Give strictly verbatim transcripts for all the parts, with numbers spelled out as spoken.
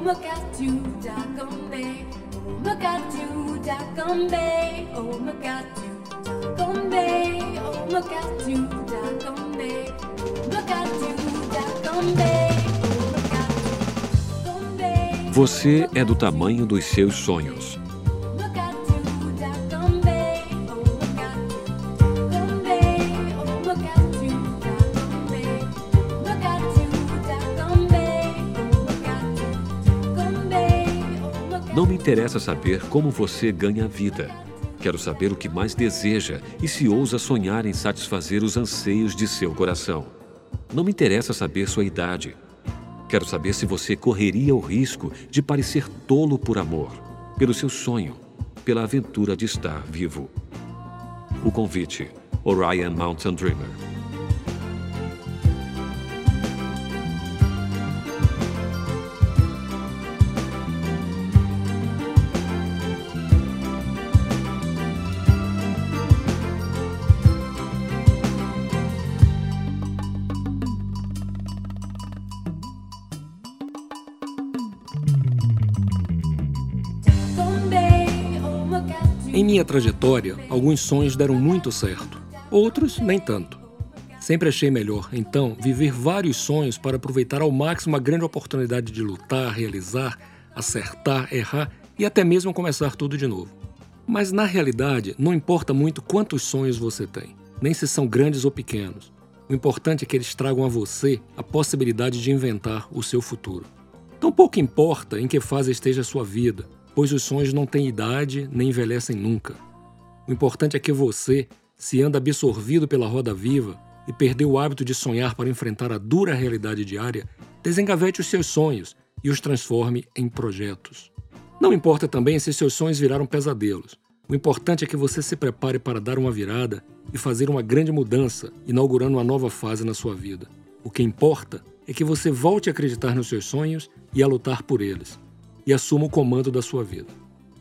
Mokatu Dagombe, Mokatu Dagombe, oh Mokatu Dagombe, oh Mokatu Dagombe, Mokatu Dagombe, oh Mokatu Dagombe. Você é do tamanho dos seus sonhos. Não me interessa saber como você ganha a vida. Quero saber o que mais deseja e se ousa sonhar em satisfazer os anseios de seu coração. Não me interessa saber sua idade. Quero saber se você correria o risco de parecer tolo por amor, pelo seu sonho, pela aventura de estar vivo. O convite, Orion Mountain Dreamer. Em minha trajetória, alguns sonhos deram muito certo, outros nem tanto. Sempre achei melhor, então, viver vários sonhos para aproveitar ao máximo a grande oportunidade de lutar, realizar, acertar, errar e até mesmo começar tudo de novo. Mas, na realidade, não importa muito quantos sonhos você tem, nem se são grandes ou pequenos. O importante é que eles tragam a você a possibilidade de inventar o seu futuro. Tão pouco importa em que fase esteja a sua vida, pois os sonhos não têm idade nem envelhecem nunca. O importante é que você, se anda absorvido pela roda viva e perdeu o hábito de sonhar para enfrentar a dura realidade diária, desengavete os seus sonhos e os transforme em projetos. Não importa também se seus sonhos viraram pesadelos. O importante é que você se prepare para dar uma virada e fazer uma grande mudança, inaugurando uma nova fase na sua vida. O que importa é que você volte a acreditar nos seus sonhos e a lutar por eles. E assuma o comando da sua vida.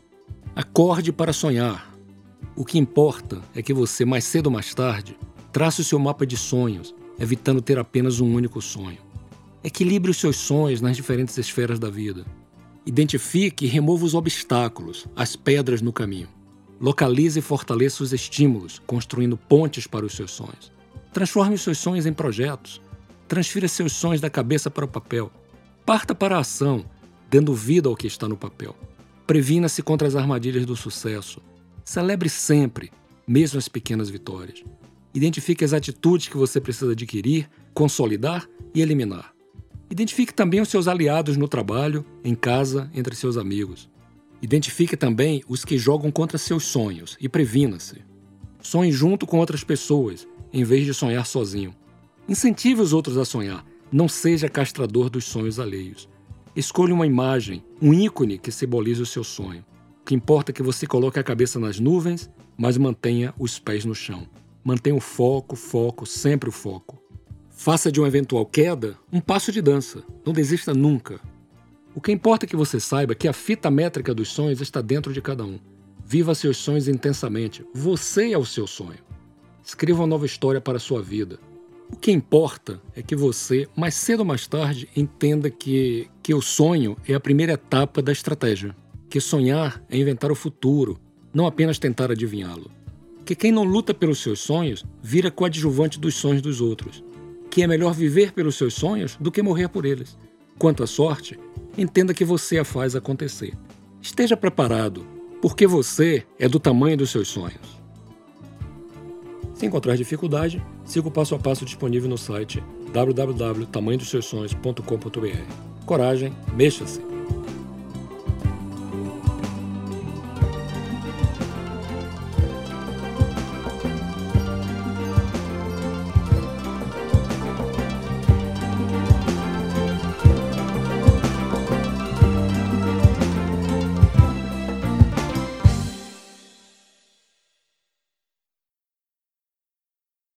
Acorde para sonhar. O que importa é que você, mais cedo ou mais tarde, trace o seu mapa de sonhos, evitando ter apenas um único sonho. Equilibre os seus sonhos nas diferentes esferas da vida. Identifique e remova os obstáculos, as pedras no caminho. Localize e fortaleça os estímulos, construindo pontes para os seus sonhos. Transforme os seus sonhos em projetos. Transfira seus sonhos da cabeça para o papel. Parta para a ação, dando vida ao que está no papel. Previna-se contra as armadilhas do sucesso. Celebre sempre, mesmo as pequenas vitórias. Identifique as atitudes que você precisa adquirir, consolidar e eliminar. Identifique também os seus aliados no trabalho, em casa, entre seus amigos. Identifique também os que jogam contra seus sonhos e previna-se. Sonhe junto com outras pessoas, em vez de sonhar sozinho. Incentive os outros a sonhar. Não seja castrador dos sonhos alheios. Escolha uma imagem, um ícone que simbolize o seu sonho. O que importa é que você coloque a cabeça nas nuvens, mas mantenha os pés no chão. Mantenha o foco, foco, sempre o foco. Faça de uma eventual queda um passo de dança. Não desista nunca. O que importa é que você saiba que a fita métrica dos sonhos está dentro de cada um. Viva seus sonhos intensamente. Você é o seu sonho. Escreva uma nova história para a sua vida. O que importa é que você, mais cedo ou mais tarde, entenda que, que o sonho é a primeira etapa da estratégia. Que sonhar é inventar o futuro, não apenas tentar adivinhá-lo. Que quem não luta pelos seus sonhos vira coadjuvante dos sonhos dos outros. Que é melhor viver pelos seus sonhos do que morrer por eles. Quanto à sorte, entenda que você a faz acontecer. Esteja preparado, porque você é do tamanho dos seus sonhos. Se encontrar dificuldade, siga o passo a passo disponível no site w w w ponto tamanho dos seus sonhos ponto com ponto b r. Coragem, mexa-se!